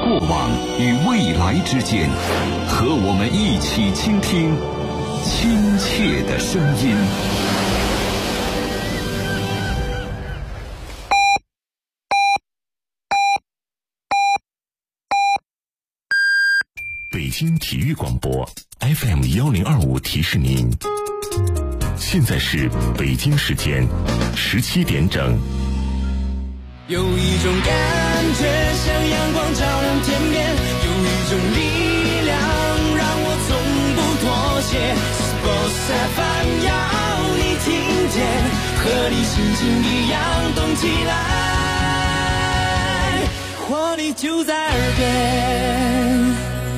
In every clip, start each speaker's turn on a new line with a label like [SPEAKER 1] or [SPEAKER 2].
[SPEAKER 1] 过往与未来之间，和我们一起倾听亲切的声音。
[SPEAKER 2] 北京体育广播 FM1025 提示您，现在是北京时间17点整。
[SPEAKER 3] 有一种感觉像阳光照亮天边，有一种力量让我从不妥协。Sports FM 要你听见，和你心情一样动起来，活力就在耳边。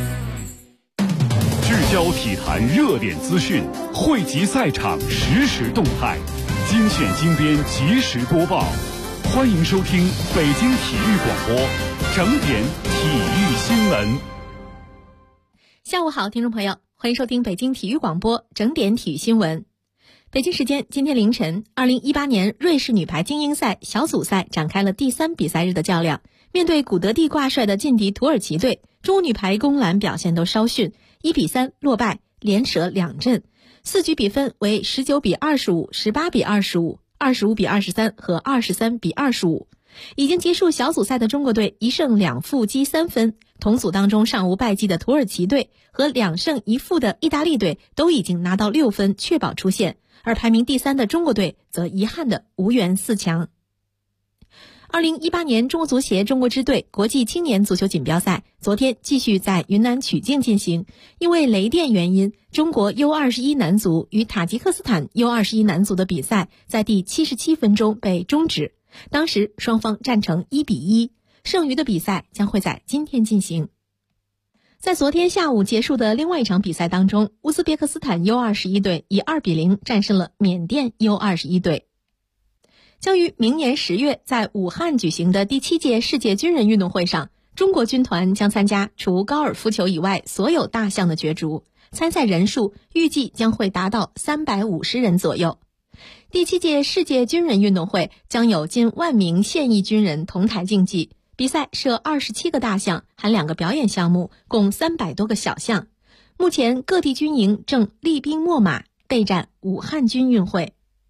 [SPEAKER 4] 聚焦体坛热点资讯，汇集赛场实时动态，精选精编及时播报。欢迎收听北京体育广播整点体育新闻。
[SPEAKER 5] 下午好，听众朋友，欢迎收听北京体育广播整点体育新闻。北京时间今天凌晨，2018年瑞士女排精英赛小组赛展开了第3比赛日的较量。面对古德地挂帅的劲敌土耳其队，中国女排攻篮表现都稍逊，1比3落败，连舍2阵，4局比分为19比25、18比25、25比23和23比25。已经结束小组赛的中国队1胜2负积3分，同组当中尚无败绩的土耳其队和2胜1负的意大利队都已经拿到6分，确保出线，而排名第3的中国队则遗憾的无缘4强。2018年中国足协中国支队国际青年足球锦标赛昨天继续在云南曲靖进行，因为雷电原因，中国 U21 男足与塔吉克斯坦 U21 男足的比赛在第77分钟被终止，当时双方战成1比1，剩余的比赛将会在今天进行。在昨天下午结束的另外一场比赛当中，乌兹别克斯坦 U21 队以2比0战胜了缅甸 U21 队。将于明年10月在武汉举行的第7届世界军人运动会上，中国军团将参加除高尔夫球以外所有大项的角逐，参赛人数预计将会达到350人左右。第7届世界军人运动会将有近1万名现役军人同台竞技，比赛设27个大项，含2个表演项目，共300多个小项。目前各地军营正厉兵秣马，备战武汉军运会。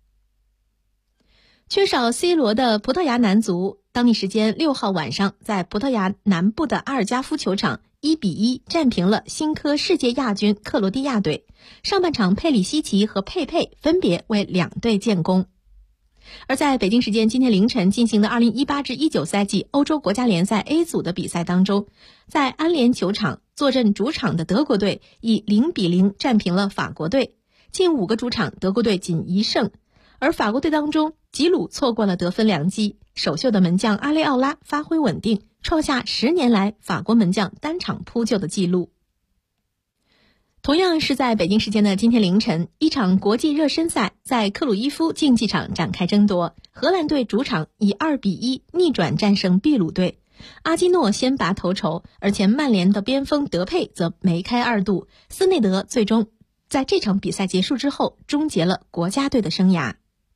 [SPEAKER 5] 缺少 C 罗的葡萄牙男足当地时间6号晚上在葡萄牙南部的阿尔加夫球场1比1战平了新科世界亚军克罗地亚队。上半场佩里西奇和佩佩分别为2队建功。而在北京时间今天凌晨进行的2018至19赛季欧洲国家联赛 A 组的比赛当中，在安联球场坐镇主场的德国队以0比0战平了法国队。近5个主场德国队仅1胜，而法国队当中吉鲁错过了得分良机，首秀的门将阿雷奥拉发挥稳定，创下10年来法国门将单场扑救的纪录。同样是在北京时间的今天凌晨，一场国际热身赛在克鲁伊夫竞技场展开争夺，荷兰队主场以2比1逆转战胜秘鲁队。阿基诺先拔头筹，而前曼联的边锋德佩则梅开2度，斯内德最终在这场比赛结束之后终结了国家队的生涯。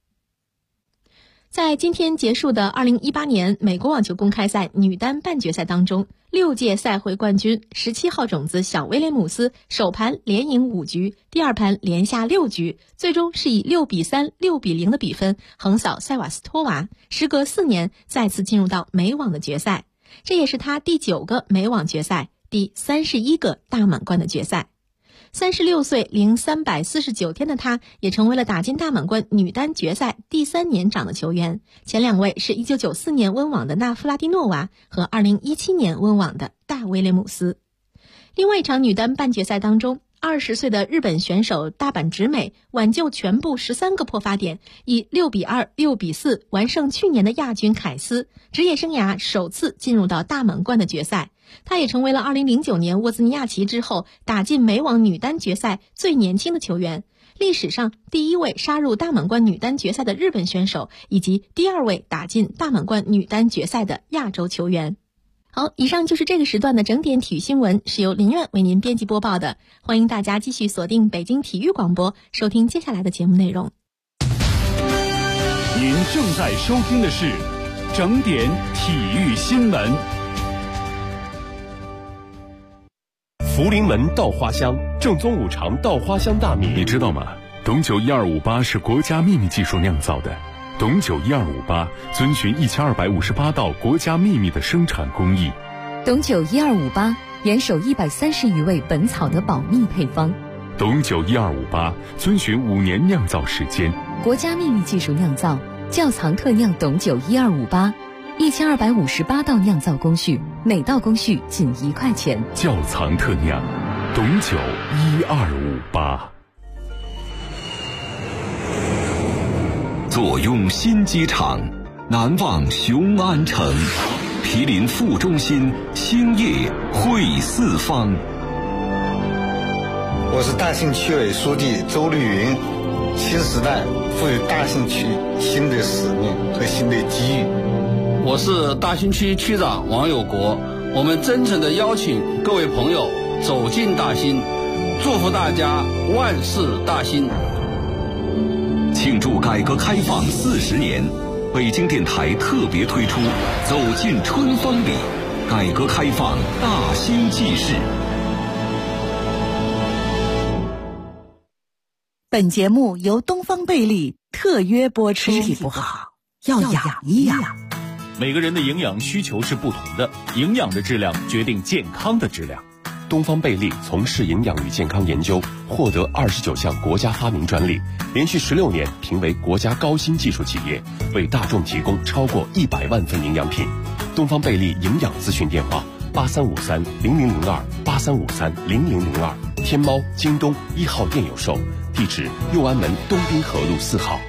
[SPEAKER 5] 在今天结束的2018年美国网球公开赛女单半决赛当中，6届赛会冠军17号种子小威廉姆斯首盘连赢5局，第2盘连下6局，最终是以6比3、6比0的比分横扫塞瓦斯托娃，时隔4年再次进入到美网的决赛，这也是她第9个美网决赛，第31个大满贯的决赛。36岁零349天的她也成为了打进大满贯女单决赛第3年长的球员，前2位是1994年温网的纳夫拉蒂诺娃和2017年温网的大威廉姆斯。另外一场女单半决赛当中，20岁的日本选手大阪直美挽救全部13个破发点，以6比2、6比4完胜去年的亚军凯斯，职业生涯首次进入到大满贯的决赛。她也成为了2009年沃兹尼亚奇之后打进美网女单决赛最年轻的球员，历史上第1位杀入大满贯女单决赛的日本选手，以及第2位打进大满贯女单决赛的亚洲球员。好，以上就是这个时段的整点体育新闻，是由林苑为您编辑播报的。欢迎大家继续锁定北京体育广播，收听接下来的节目内容。
[SPEAKER 4] 您正在收听的是整点体育新闻。
[SPEAKER 6] 福临门稻花香，正宗五常稻花香大米。
[SPEAKER 2] 你知道吗？董酒1258是国家秘密技术酿造的。董酒1258遵循1258道国家秘密的生产工艺。
[SPEAKER 7] 董酒1258严守130余味本草的保密配方。
[SPEAKER 2] 董酒1258遵循5年酿造时间，
[SPEAKER 7] 国家秘密技术酿造，窖藏特酿董酒1258，1258道酿造工序，每道工序仅1块钱。
[SPEAKER 2] 窖藏特酿，董酒1258。
[SPEAKER 1] 坐拥新机场，难忘雄安城，毗邻副中心，兴业汇四方。
[SPEAKER 8] 我是大兴区委书记周绿云。新时代赋予大兴区新的使命和新的机遇。
[SPEAKER 9] 我是大兴区区长王有国。我们真诚地邀请各位朋友走进大兴，祝福大家万事大兴。
[SPEAKER 1] 庆祝改革开放40年，北京电台特别推出走进春风里，改革开放大兴纪事。
[SPEAKER 10] 本节目由东方贝利特约播出。身体不好要养一养。
[SPEAKER 4] 每个人的营养需求是不同的，营养的质量决定健康的质量。
[SPEAKER 6] 东方贝利从事营养与健康研究，获得29项国家发明专利，连续16年评为国家高新技术企业，为大众提供超过100万份营养品。东方贝利营养咨询电话83530002，83530002，天猫、京东1号店有售，地址六安门东滨河路4号。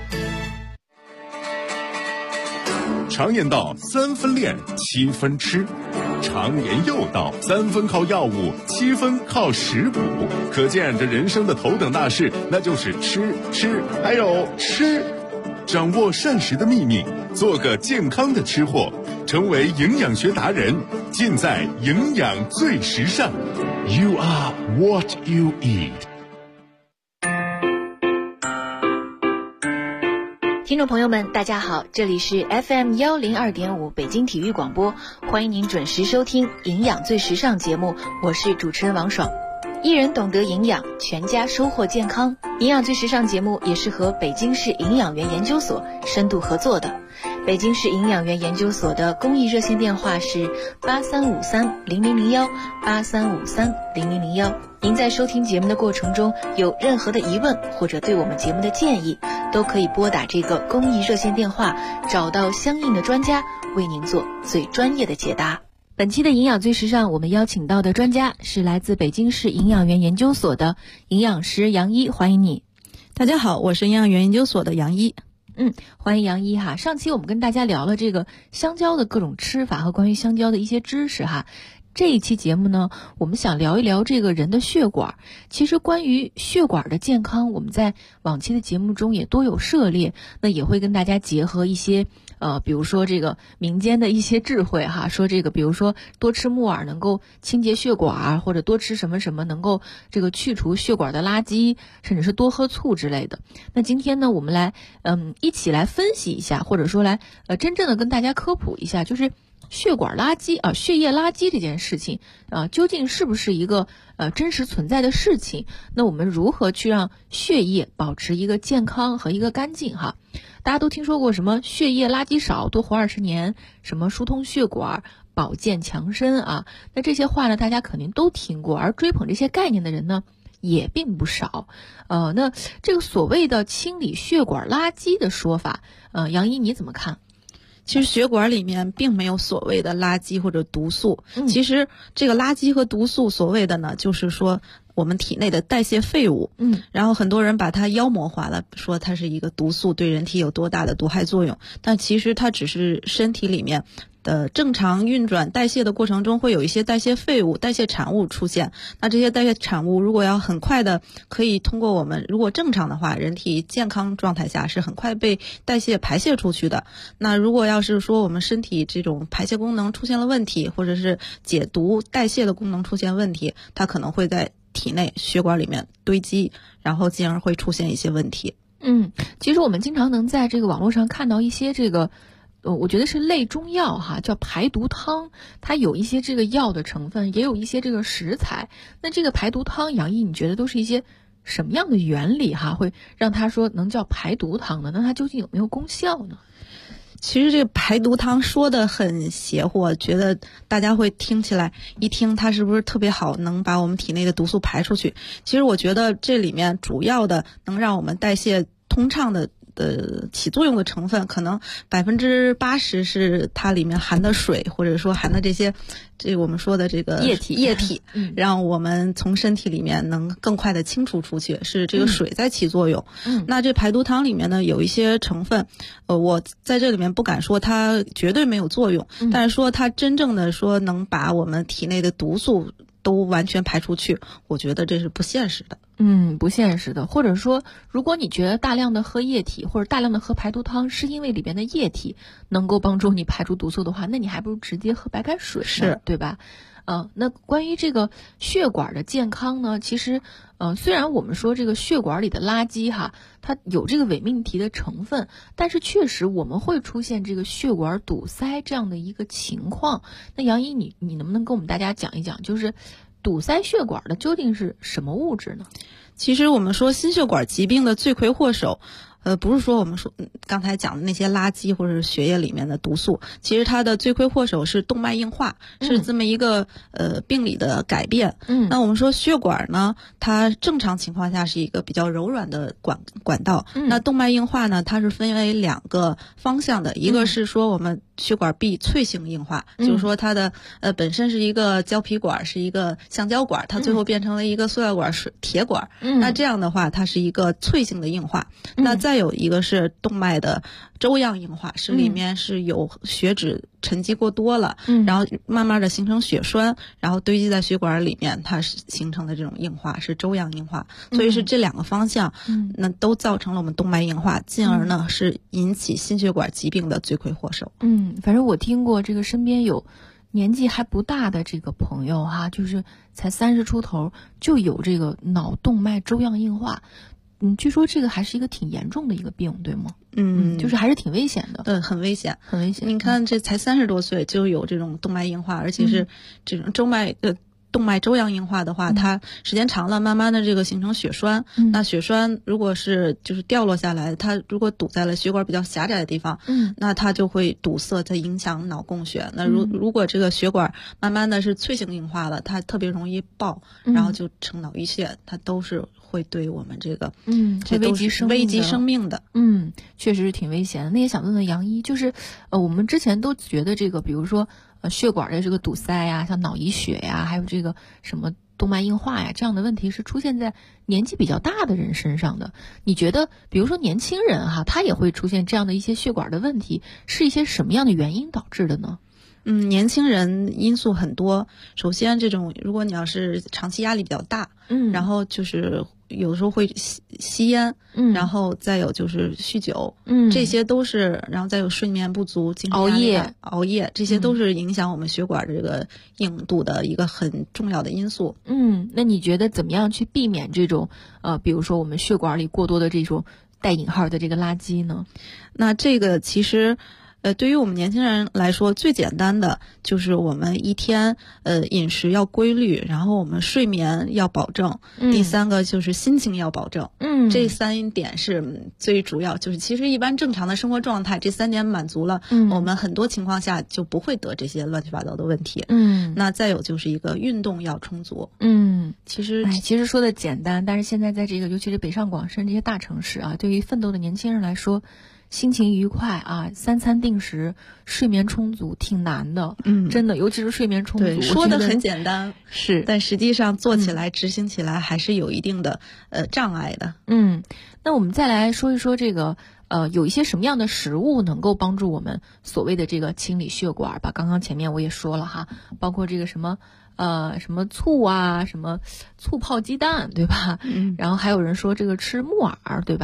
[SPEAKER 2] 常言道3分练7分吃，常言又道3分靠药物7分靠食补，可见这人生的头等大事那就是吃还有吃。掌握膳食的秘密，做个健康的吃货，成为营养学达人，尽在营养最时尚。 You are what you eat。
[SPEAKER 5] 听众朋友们大家好，这里是 FM 102.5北京体育广播，欢迎您准时收听营养最时尚节目，我是主持人王爽。一人懂得营养，全家收获健康。营养最时尚节目也是和北京市营养员研究所深度合作的。北京市营养员研究所的公益热线电话是83530001，83530001。您在收听节目的过程中有任何的疑问或者对我们节目的建议，都可以拨打这个公益热线电话，找到相应的专家为您做最专业的解答。本期的营养最时尚，我们邀请到的专家是来自北京市营养员研究所的营养师杨一，欢迎你。
[SPEAKER 10] 大家好，我是营养员研究所的杨一。
[SPEAKER 5] 欢迎杨一哈。上期我们跟大家聊了这个香蕉的各种吃法和关于香蕉的一些知识哈。这一期节目呢，我们想聊一聊这个人的血管。其实关于血管的健康，我们在往期的节目中也多有涉猎，那也会跟大家结合一些比如说这个民间的一些智慧哈，说这个比如说多吃木耳能够清洁血管，或者多吃什么什么能够这个去除血管的垃圾，甚至是多喝醋之类的。那今天呢，我们来一起来分析一下，或者说来真正的跟大家科普一下，就是血管垃圾血液垃圾这件事情究竟是不是一个真实存在的事情？那我们如何去让血液保持一个健康和一个干净哈？大家都听说过什么血液垃圾少多活20年，什么疏通血管保健强身啊？那这些话呢，大家肯定都听过，而追捧这些概念的人呢也并不少。那这个所谓的清理血管垃圾的说法，杨一你怎么看？
[SPEAKER 10] 其实血管里面并没有所谓的垃圾或者毒素，其实这个垃圾和毒素所谓的呢，就是说我们体内的代谢废物，然后很多人把它妖魔化了，说它是一个毒素，对人体有多大的毒害作用，但其实它只是身体里面的正常运转代谢的过程中会有一些代谢废物、代谢产物出现。那这些代谢产物如果要很快的可以通过我们如果正常的话，人体健康状态下是很快被代谢排泄出去的。那如果要是说我们身体这种排泄功能出现了问题，或者是解毒代谢的功能出现问题，它可能会在体内血管里面堆积，然后进而会出现一些问题。
[SPEAKER 5] 其实我们经常能在这个网络上看到一些这个
[SPEAKER 11] 我觉得是类中药哈，叫排毒汤，它有一些这个药的成分，也有一些这个食材。那这个排毒汤，杨毅你觉得都是一些什么样的原理哈，会让它说能叫排毒汤呢？那它究竟有没有功效呢？
[SPEAKER 10] 其实这个排毒汤说的很邪乎，觉得大家会听起来一听它是不是特别好，能把我们体内的毒素排出去。其实我觉得这里面主要的能让我们代谢通畅的起作用的成分，可能80%是它里面含的水，或者说含的这个我们说的这个液体让我们从身体里面能更快的清除出去，是这个水在起作用。那这排毒汤里面呢有一些成分，我在这里面不敢说它绝对没有作用，但是说它真正的说能把我们体内的毒素都完全排出去，我觉得这是不现实的。
[SPEAKER 11] 不现实的。或者说，如果你觉得大量的喝液体或者大量的喝排毒汤是因为里边的液体能够帮助你排出毒素的话，那你还不如直接喝白开水，是对吧？那关于这个血管的健康呢，其实虽然我们说这个血管里的垃圾哈，它有这个伪命题的成分，但是确实我们会出现这个血管堵塞这样的一个情况。那杨毅你能不能跟我们大家讲一讲，就是堵塞血管的究竟是什么物质呢？
[SPEAKER 10] 其实我们说心血管疾病的罪魁祸首，不是说我们说刚才讲的那些垃圾或者是血液里面的毒素，其实它的罪魁祸首是动脉硬化，是这么一个病理的改变。那我们说血管呢，它正常情况下是一个比较柔软的管道。那动脉硬化呢，它是分为2个方向的，一个是说我们血管壁脆性硬化，就是说它的本身是一个胶皮管，是一个橡胶管，它最后变成了一个塑料管、铁管。那这样的话，它是一个脆性的硬化。那再有一个是动脉的粥样硬化，是里面是有血脂沉积过多了，然后慢慢的形成血栓，然后堆积在血管里面，它是形成的这种硬化，是粥样硬化。所以是这2个方向，那都造成了我们动脉硬化，进而呢是引起心血管疾病的罪魁祸首。
[SPEAKER 11] 反正我听过这个身边有年纪还不大的这个朋友哈，就是才30出头就有这个脑动脉粥样硬化。据说这个还是一个挺严重的一个病，对吗？就是还是挺危险的。
[SPEAKER 10] 对，很危险，
[SPEAKER 11] 很危险。
[SPEAKER 10] 你看，这才30多岁就有这种动脉硬化，而且是这种动脉粥样硬化的话，它时间长了，慢慢的这个形成血栓。那血栓如果是就是掉落下来，它如果堵在了血管比较狭窄的地方，那它就会堵塞，它影响脑供血。那如果这个血管慢慢的是脆性硬化了，它特别容易爆，然后就成脑淤血，它都是会对我们这个这都是危及生命的。
[SPEAKER 11] 确实是挺危险的。那也想问问杨一，就是我们之前都觉得这个，比如说血管的这个堵塞呀，像脑溢血呀，还有这个什么动脉硬化呀，这样的问题是出现在年纪比较大的人身上的。你觉得比如说年轻人哈，他也会出现这样的一些血管的问题，是一些什么样的原因导致的呢？
[SPEAKER 10] 年轻人因素很多。首先这种如果你要是长期压力比较大，然后就是有时候会吸烟，然后再有就是酗酒，这些都是，然后再有睡眠不足、精神压力、熬夜，这些都是影响我们血管这个硬度的一个很重要的因素。
[SPEAKER 11] 那你觉得怎么样去避免这种比如说我们血管里过多的这种带引号的这个垃圾呢？
[SPEAKER 10] 那这个其实对于我们年轻人来说，最简单的就是我们一天饮食要规律，然后我们睡眠要保证，第3个就是心情要保证。这3点是最主要，就是其实一般正常的生活状态，这3点满足了，我们很多情况下就不会得这些乱七八糟的问题。那再有就是一个运动要充足。其
[SPEAKER 11] 实说的简单，但是现在在这个尤其是北上广深这些大城市啊，对于奋斗的年轻人来说，心情愉快啊，3餐定时，睡眠充足，挺难的。真的，尤其是睡眠充足。
[SPEAKER 10] 对，说的很简单，
[SPEAKER 11] 是，
[SPEAKER 10] 但实际上做起来、执行起来还是有一定的障碍的。
[SPEAKER 11] 那我们再来说一说这个有一些什么样的食物能够帮助我们所谓的这个清理血管吧？刚刚前面我也说了哈，包括这个什么醋啊，什么醋泡鸡蛋，对吧？然后还有人说这个吃木耳，对吧？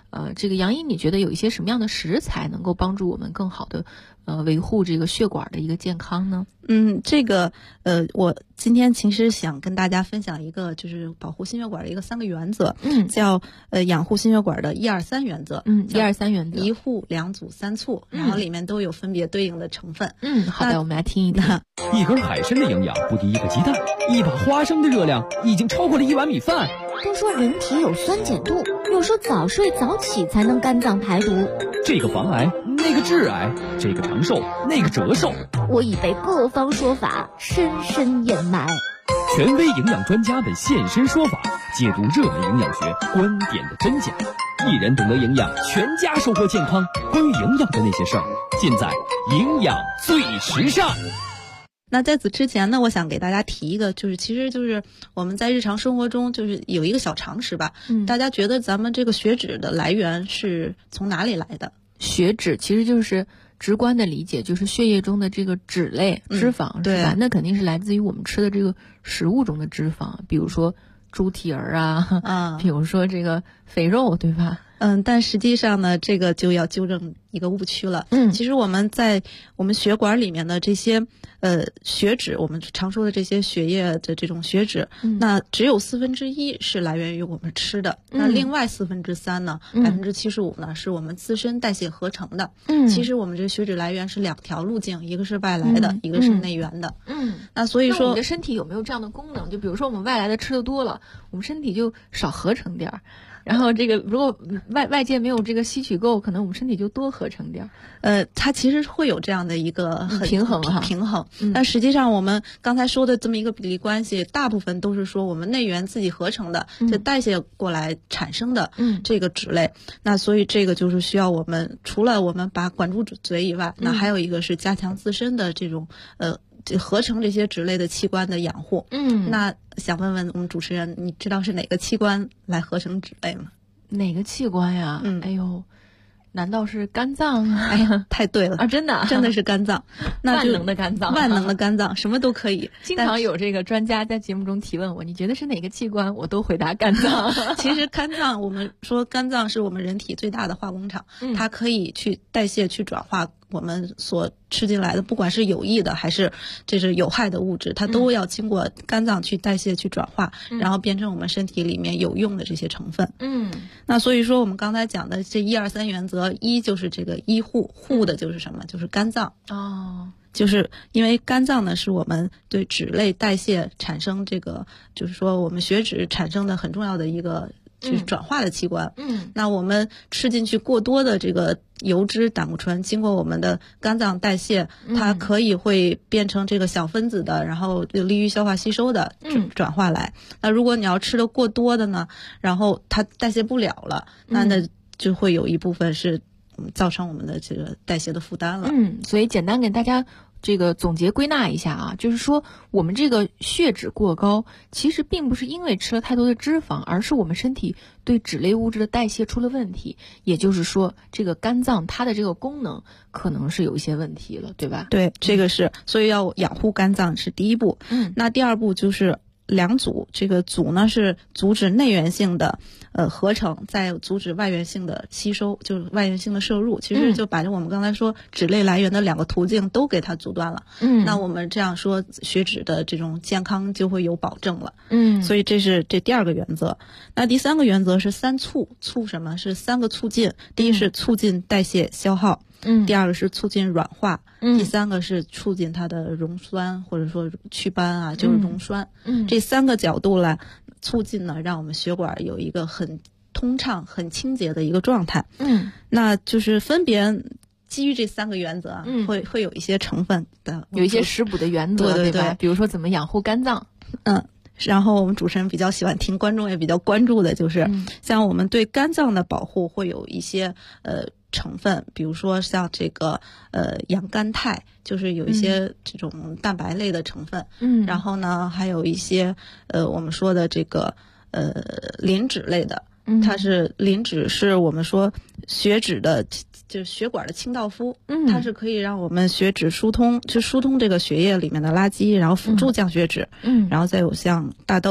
[SPEAKER 11] 这个杨医，你觉得有一些什么样的食材能够帮助我们更好的维护这个血管的一个健康呢？
[SPEAKER 10] 这个我今天其实想跟大家分享一个就是保护心血管的一个3个原则，叫养护心血管的123原则
[SPEAKER 11] ，123原则，
[SPEAKER 10] 一护2组3促，然后里面都有分别对应的成分。
[SPEAKER 11] 好的，我们来听一听。
[SPEAKER 12] 一根海参的营养不敌一个鸡蛋，一把花生的热量已经超过了1碗米饭。
[SPEAKER 13] 都说人体有酸碱度，又说早睡早起才能肝脏排毒，
[SPEAKER 12] 这个防癌，那个致癌，这个长寿，那个折寿。
[SPEAKER 13] 我已被各方说法深深掩埋。
[SPEAKER 12] 权威营养专家们现身说法，解读热门营养学观点的真假。一人懂得营养，全家收获健康。关于营养的那些事儿，尽在营养最时尚。
[SPEAKER 10] 那在此之前呢，我想给大家提一个，其实我们在日常生活中有一个小常识吧。大家觉得咱们这个血脂的来源是从哪里来的？
[SPEAKER 11] 血脂其实就是直观的理解，就是血液中的这个脂类、脂肪，是吧？那肯定是来自于我们吃的这个食物中的脂肪，比如说猪蹄儿啊，比如说这个肥肉，对吧？
[SPEAKER 10] 但实际上呢，这个就要纠正一个误区了。其实我们在我们血管里面的这些血脂，我们常说的这些血液的这种血脂，那只有1/4是来源于我们吃的，那另外3/4呢，75%呢是我们自身代谢合成的。其实我们这血脂来源是2条路径，一个是外来的，一个是内源的。那所以说，
[SPEAKER 11] 我们的身体有没有这样的功能？就比如说我们外来的吃的多了，我们身体就少合成点儿。然后这个如果外界没有这个吸取够，可能我们身体就多合成点。
[SPEAKER 10] 它其实会有这样的一个
[SPEAKER 11] 平衡。
[SPEAKER 10] 但实际上我们刚才说的这么一个比例关系，大部分都是说我们内源自己合成的，就代谢过来产生的这个脂类。那所以这个就是需要我们除了我们把管住嘴以外，那还有一个是加强自身的这种合成这些脂类的器官的养护。那想问问我们主持人，你知道是哪个器官来合成脂类吗？
[SPEAKER 11] 哪个器官呀？哎呦，难道是肝脏啊？
[SPEAKER 10] 哎呀，太对了啊！
[SPEAKER 11] 真的
[SPEAKER 10] 是肝脏，那
[SPEAKER 11] 万能的肝脏，
[SPEAKER 10] 万能的肝脏，什么都可以。
[SPEAKER 11] 经常有这个专家在节目中提问我，你觉得是哪个器官？我都回答肝脏。
[SPEAKER 10] 其实肝脏，我们说肝脏是我们人体最大的化工厂，它可以去代谢、去转化我们所吃进来的，不管是有益的还是这是有害的物质，它都要经过肝脏去代谢、去转化，然后变成我们身体里面有用的这些成分。那所以说我们刚才讲的这123原则，一就是这个医护，护的就是什么？就是肝脏。就是因为肝脏呢是我们对脂类代谢产生这个，就是说我们血脂产生的很重要的一个就是转化的器官。那我们吃进去过多的这个油脂、胆固醇，经过我们的肝脏代谢，它可以会变成这个小分子的，然后有利于消化吸收的转化来。那如果你要吃的过多的呢，然后它代谢不了了，那就会有一部分是造成我们的这个代谢的负担了。
[SPEAKER 11] 所以简单给大家这个总结归纳一下啊，就是说我们这个血脂过高，其实并不是因为吃了太多的脂肪，而是我们身体对脂类物质的代谢出了问题。也就是说，这个肝脏它的这个功能可能是有一些问题了，对吧？
[SPEAKER 10] 对，这个是，所以要养护肝脏是第一步。那第二步就是2组，这个组呢是阻止内源性的合成，再阻止外源性的吸收，就是外源性的摄入。其实就把我们刚才说脂类来源的2个途径都给它阻断了。那我们这样说血脂的这种健康就会有保证了。所以这是第2个原则。那第3个原则是3促，促什么？是3个促进。第一是促进代谢消耗，第2个是促进软化，第3个是促进它的溶酸或者说祛斑啊，就是溶栓。这3个角度来促进呢，让我们血管有一个很通畅、很清洁的一个状态。那就是分别基于这3个原则啊，会有一些成分的，
[SPEAKER 11] 有一些食补的原则，
[SPEAKER 10] 对
[SPEAKER 11] 吧？比如说怎么养护肝脏。
[SPEAKER 10] 然后我们主持人比较喜欢听，观众也比较关注的就是像我们对肝脏的保护会有一些成分，比如说像这个养肝肽，就是有一些这种蛋白类的成分。然后呢还有一些我们说的这个磷脂类的，它是磷脂是我们说血脂的，就是血管的清道夫。它是可以让我们血脂疏通，去疏通这个血液里面的垃圾，然后辅助降血脂。然后再有像大豆、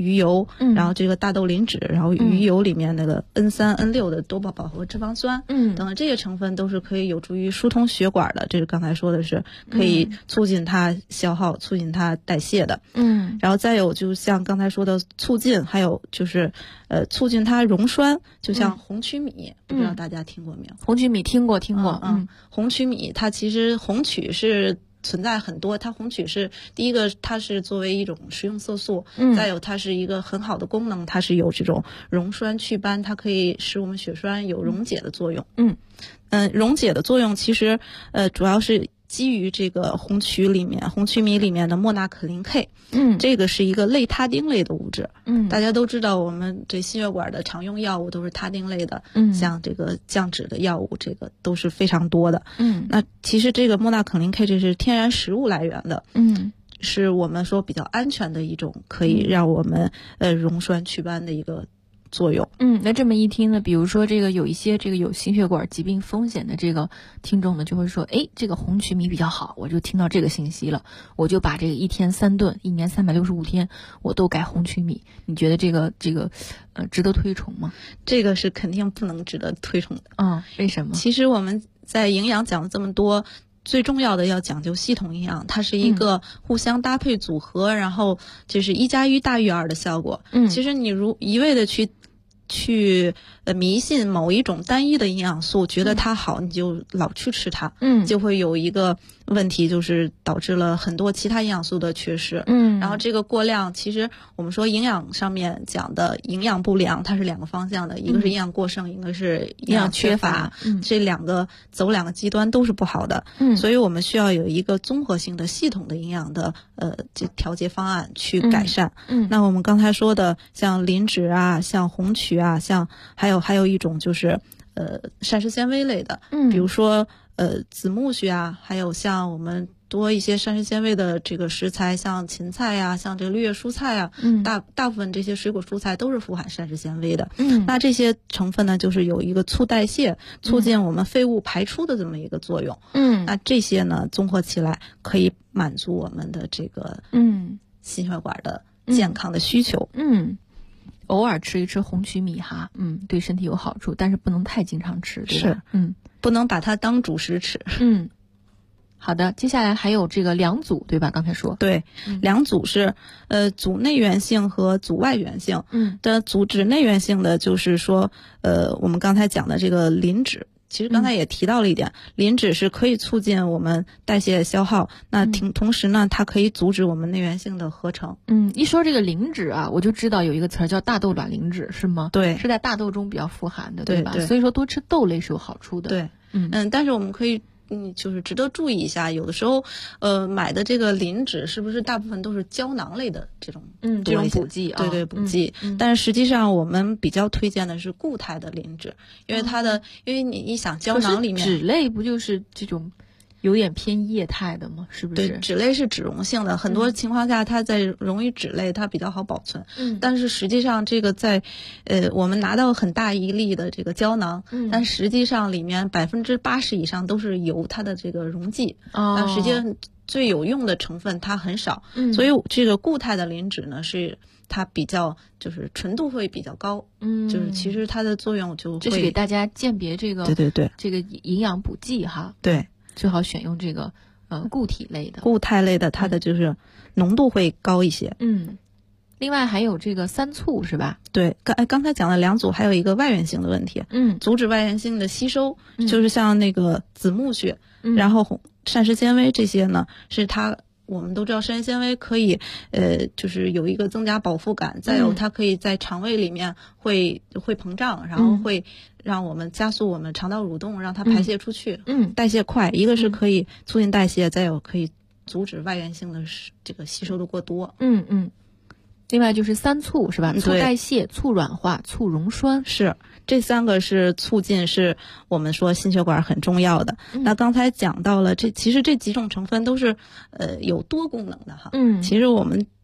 [SPEAKER 10] 鱼油，然后这个大豆磷脂，然后鱼油里面那个 N3、N6 的多饱和脂肪酸，等这些成分都是可以有助于疏通血管的。这是刚才说的是可以促进它消耗、促进它代谢的。然后再有就像刚才说的促进，还有就是促进它溶栓，就像红曲米，不知道大家听过没有？
[SPEAKER 11] 红曲米听过。
[SPEAKER 10] 红曲米它其实红曲是存在很多，它红曲是第一个，它是作为一种食用色素，再有它是一个很好的功能，它是有这种溶栓祛斑，它可以使我们血栓有溶解的作用。溶解的作用其实主要是基于这个红曲米里面的莫纳可林 K， 这个是一个类他汀类的物质。大家都知道我们这心血管的常用药物都是他汀类的，像这个降脂的药物，这个都是非常多的。那其实这个莫纳可林 K 这是天然食物来源的，是我们说比较安全的一种可以让我们溶栓祛斑的一个作用。
[SPEAKER 11] 那这么一听呢，比如说这个有一些这个有心血管疾病风险的这个听众呢，就会说，这个红曲米比较好，我就听到这个信息了，我就把这个1天3顿，1年365天我都改红曲米。你觉得这个值得推崇吗？
[SPEAKER 10] 这个是肯定不能值得推崇的。
[SPEAKER 11] 为什么？
[SPEAKER 10] 其实我们在营养讲了这么多，最重要的要讲究系统营养，它是一个互相搭配组合，然后就是1+1大于2的效果。其实你如一味的去迷信某一种单一的营养素，觉得它好，你就老去吃它，就会有一个问题，就是导致了很多其他营养素的缺失。然后这个过量，其实我们说营养上面讲的营养不良，它是2个方向的，一个是营养过剩，一个是营养缺乏，这2个走2个极端都是不好的。所以我们需要有一个综合性的系统的营养的这调节方案去改善。那我们刚才说的像磷脂啊，像红曲啊，像还有一种就是膳食纤维类的，比如说子木须啊，还有像我们多一些膳食纤维的这个食材，像芹菜啊，像这个绿叶蔬菜啊，大部分这些水果蔬菜都是富含膳食纤维的。那这些成分呢，就是有一个促代谢、促进我们废物排出的这么一个作用。那这些呢，综合起来可以满足我们的这个心血管的健康的需求。
[SPEAKER 11] 偶尔吃一吃红曲米哈，对身体有好处，但是不能太经常吃，对吧？
[SPEAKER 10] 不能把它当主食吃。
[SPEAKER 11] 好的，接下来还有这个2组，对吧？刚才说
[SPEAKER 10] 对，2组是组内源性和组外源性。的组指内源性的就是说我们刚才讲的这个磷脂。其实刚才也提到了一点，磷脂是可以促进我们代谢消耗，那同时呢，它可以阻止我们内源性的合成。
[SPEAKER 11] 一说这个磷脂啊，我就知道有一个词儿叫大豆卵磷脂，是吗？
[SPEAKER 10] 对，
[SPEAKER 11] 是在大豆中比较富含的，对吧？所以说多吃豆类是有好处的。
[SPEAKER 10] 对，但是我们可以就是值得注意一下，有的时候买的这个磷脂是不是大部分都是胶囊类的这种
[SPEAKER 11] 这种补剂啊？
[SPEAKER 10] 对，补剂。但是实际上我们比较推荐的是固态的磷脂，因为你一想胶囊里面
[SPEAKER 11] 脂类不就是这种有点偏液态的吗？是不是？
[SPEAKER 10] 对，脂类是脂溶性的，很多情况下它在溶于脂类，它比较好保存。但是实际上这个在我们拿到很大一粒的这个胶囊，但实际上里面80%以上都是油，它的这个溶剂。但实际上最有用的成分它很少。所以这个固态的磷脂呢，是它比较就是纯度会比较高。就是其实它的作用就会
[SPEAKER 11] 这是给大家鉴别这个
[SPEAKER 10] 对
[SPEAKER 11] 这个营养补剂哈。
[SPEAKER 10] 对。
[SPEAKER 11] 最好选用这个固体类的、
[SPEAKER 10] 固态类的，它的就是浓度会高一些。
[SPEAKER 11] 另外还有这个3促是吧？
[SPEAKER 10] 对，刚才讲的2组还有一个外源性的问题。阻止外源性的吸收，就是像那个子木屑，然后膳食纤维这些呢，是它。我们都知道膳食纤维可以就是有一个增加饱腹感，再有它可以在肠胃里面会膨胀，然后会让我们加速我们肠道蠕动，让它排泄出去，代谢快。一个是可以促进代谢，再有可以阻止外源性的这个吸收的过多。
[SPEAKER 11] 另外就是3促是吧？促代谢、促软化、促溶栓。
[SPEAKER 10] 是，这3个是促进，是我们说心血管很重要的。那刚才讲到了其实这几种成分都是有多功能的哈。其实我们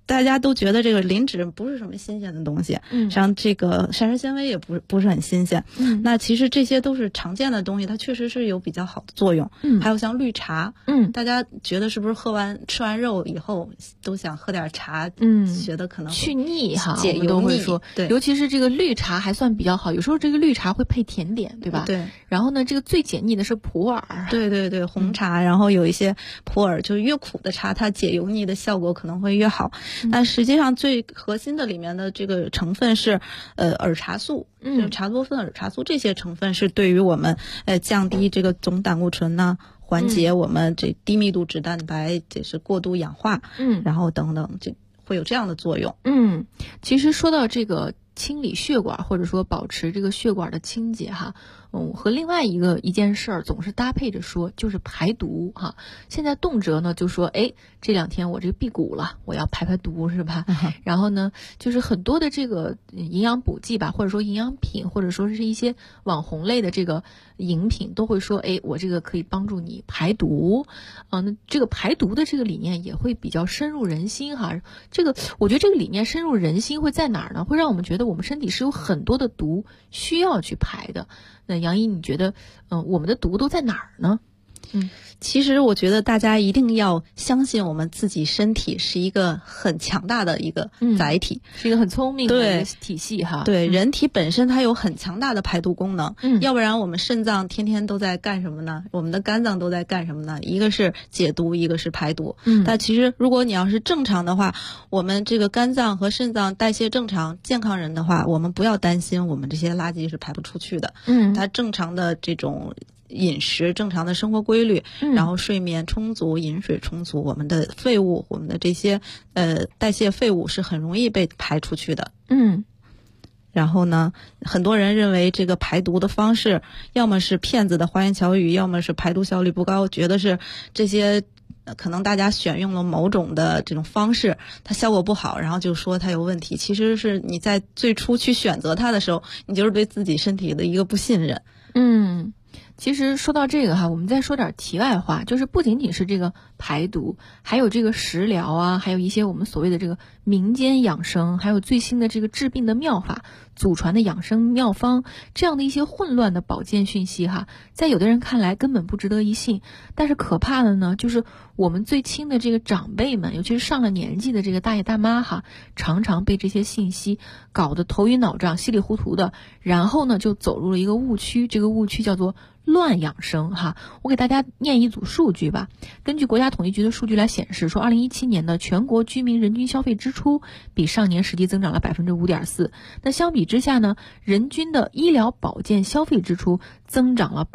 [SPEAKER 10] 大家都觉得这个磷脂不是什么新鲜的东西，像这个膳食纤维也不是很新鲜，那其实这些都是常见的东西，它确实是有比较好的作用。还有像绿茶，大家觉得是不是吃完肉以后都想喝点茶，觉得可能
[SPEAKER 11] 去腻哈，
[SPEAKER 10] 解油腻，
[SPEAKER 11] 都会说，
[SPEAKER 10] 对，
[SPEAKER 11] 尤其是这个绿茶还算比较好，有时候这个绿茶会配甜点，对吧？
[SPEAKER 10] 对。
[SPEAKER 11] 然后呢，这个最解腻的是普洱，
[SPEAKER 10] 对，红茶，然后有一些普洱，就是越苦的茶，它解油腻的效果可能会越好。但实际上最核心的里面的这个成分是儿茶素，就是茶多酚、儿茶素，这些成分是对于我们降低这个总胆固醇呢，缓解我们这低密度脂蛋白，这是过度氧化，然后等等，这会有这样的作用。
[SPEAKER 11] 其实说到这个清理血管或者说保持这个血管的清洁哈，和另外一件事儿总是搭配着说，就是排毒哈。现在动辄呢就说，这2天我这个辟谷了，我要排毒是吧？然后呢，就是很多的这个营养补剂吧，或者说营养品，或者说是一些网红类的这个饮品，都会说，我这个可以帮助你排毒。那这个排毒的这个理念也会比较深入人心哈。这个我觉得这个理念深入人心会在哪儿呢？会让我们觉得我们身体是有很多的毒需要去排的。那杨毅，你觉得我们的毒都在哪儿呢？
[SPEAKER 10] 其实我觉得大家一定要相信我们自己身体是一个很强大的一个载体，
[SPEAKER 11] 是一个很聪明的一个体系哈。
[SPEAKER 10] 对，人体本身它有很强大的排毒功能，要不然我们肾脏天天都在干什么呢？我们的肝脏都在干什么呢？一个是解毒，一个是排毒。但其实如果你要是正常的话，我们这个肝脏和肾脏代谢正常，健康人的话，我们不要担心我们这些垃圾是排不出去的。它正常的这种饮食，正常的生活规律，然后睡眠充足，饮水充足，我们的废物，我们的这些代谢废物是很容易被排出去的。然后呢，很多人认为这个排毒的方式，要么是骗子的花言巧语，要么是排毒效率不高，觉得是这些可能大家选用了某种的这种方式，它效果不好，然后就说它有问题。其实是你在最初去选择它的时候，你就是对自己身体的一个不信任。
[SPEAKER 11] 其实说到这个哈，我们再说点题外话，就是不仅仅是这个排毒，还有这个食疗啊，还有一些我们所谓的这个民间养生，还有最新的这个治病的妙法，祖传的养生妙方，这样的一些混乱的保健讯息哈，在有的人看来根本不值得一信。但是可怕的呢，就是我们最亲的这个长辈们，尤其是上了年纪的这个大爷大妈哈，常常被这些信息搞得头晕脑胀、稀里糊涂的，然后呢就走入了一个误区，这个误区叫做乱养生哈。我给大家念一组数据吧。根据国家统计局的数据来显示，说2017年的全国居民人均消费支出比上年实际增长了 5.4%。那相比之下呢，人均的医疗保健消费支出增长了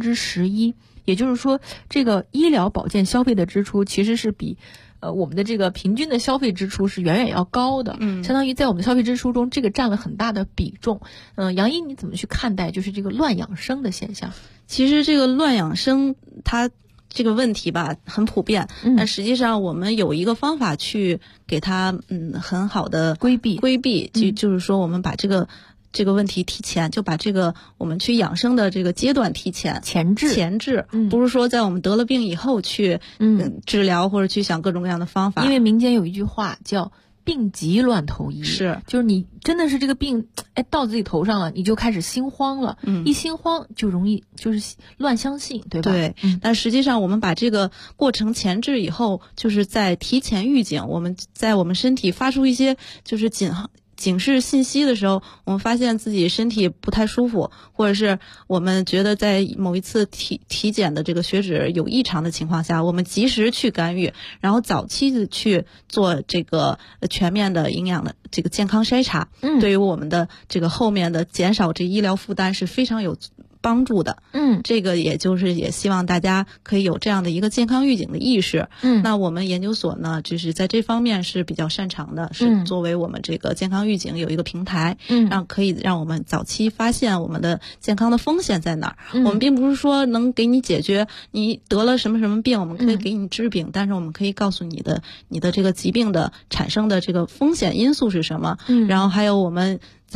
[SPEAKER 11] 11%。也就是说，这个医疗保健消费的支出其实是比我们的这个平均的消费支出是远远要高的，相当于在我们的消费支出中，这个占了很大的比重。杨毅，你怎么去看待就是这个乱养生的现象？
[SPEAKER 10] 其实这个乱养生，它这个问题吧很普遍，但实际上我们有一个方法去给它很好的规避，就是说我们把这个问题提前，就把这个我们去养生的这个阶段提前前置，不是说在我们得了病以后去治疗或者去想各种各样的方法。
[SPEAKER 11] 因为民间有一句话叫病急乱投医，就是你真的是这个病到自己头上了，你就开始心慌了，一心慌就容易就是乱相信，对吧？
[SPEAKER 10] 对，但实际上我们把这个过程前置以后，就是在提前预警，我们在我们身体发出一些就是警示信息的时候，我们发现自己身体不太舒服，或者是我们觉得在某一次体检的这个血脂有异常的情况下，我们及时去干预，然后早期的去做这个全面的营养的这个健康筛查，对于我们的这个后面的减少这医疗负担是非常有帮助的。这个也希望大家可以有这样的一个健康预警的意识。那我们研究所呢，就是在这方面是比较擅长的，是作为我们这个健康预警有一个平台，可以让我们早期发现我们的健康的风险在哪儿。我们并不是说能给你解决你得了什么什么病，我们可以给你治病，但是我们可以告诉你的这个疾病的产生的这个风险因素是什么，然后还有我们